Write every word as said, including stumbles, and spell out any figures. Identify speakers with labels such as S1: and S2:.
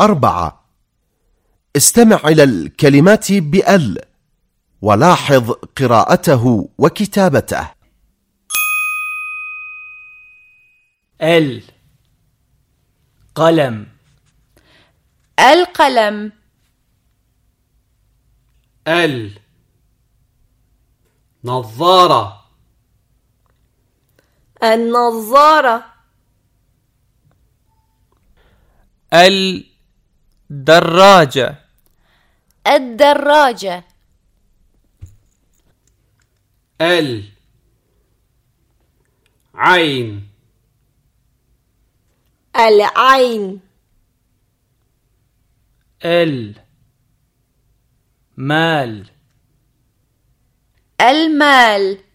S1: أربعة. استمع إلى الكلمات بأل ولاحظ قراءته وكتابته.
S2: ال قلم.
S3: القلم.
S4: ال نظارة.
S3: النظارة.
S5: الدراجة.
S3: الدراجة.
S4: ال عين.
S3: العين.
S2: ال مال.
S3: المال.